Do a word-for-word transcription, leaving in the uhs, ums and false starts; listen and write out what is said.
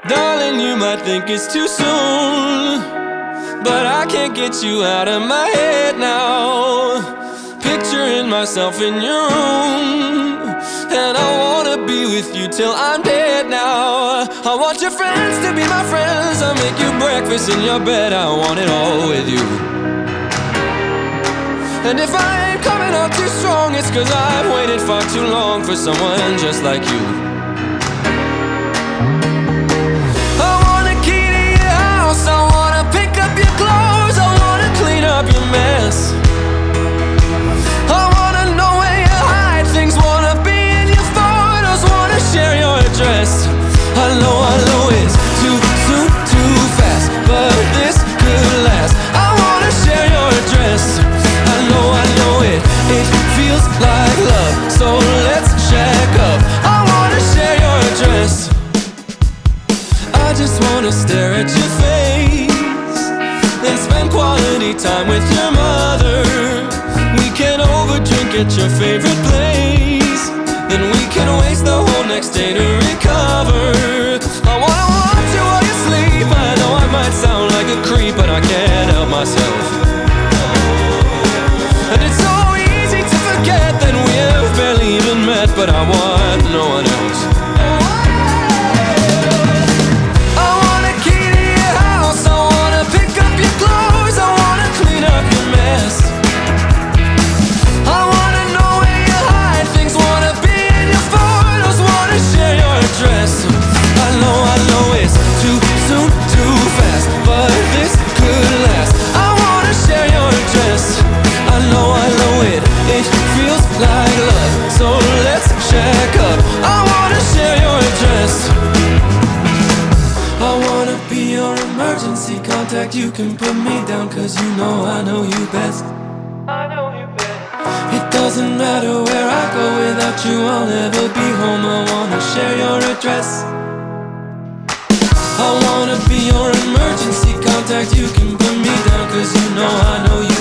Darling, you might think it's too soon, but I can't get you out of my head now. Picturing myself in your room, and I wanna be with you till I'm dead now. I want your friends to be my friends, I'll make you breakfast in your bed, I want it all with you. And if I ain't coming out too strong, it's cause I've waited far too long for someone just like you. I want a key to your house, I wanna pick up your clothes, I wanna clean up your mess. I wanna know where you hide things, wanna be in your photos, wanna share your address. I know, I know it's too soon, too fast, but this could last. I wanna share your address. I know, I know it, it feels like love, so let's shack up. I wanna share your address. I just wanna stare at your face, then spend quality time with your mother. We can overdrink at your favorite place, then we can waste the whole next day to recover. I wanna watch you while you sleep. I know I might sound like a creep, but I can't help myself. And it's so easy to forget that we have barely even met, but I want no one else. I want a key to your house, I wanna pick up your clothes, I wanna clean up your mess. I wanna know where you hide things, wanna be in your photos, wanna share your address. I know, I know it's too soon, too fast, but this could last. I wanna share your address. I know, I know it, it feels like love, so let's shack up. I wanna share your address. I wanna be your emergency contact, you can put me down, cause you know I know you best. I know you best. It doesn't matter where I go without you, I'll never be home. I wanna share your address. I wanna be your emergency contact, you can put me down, cause you know I know you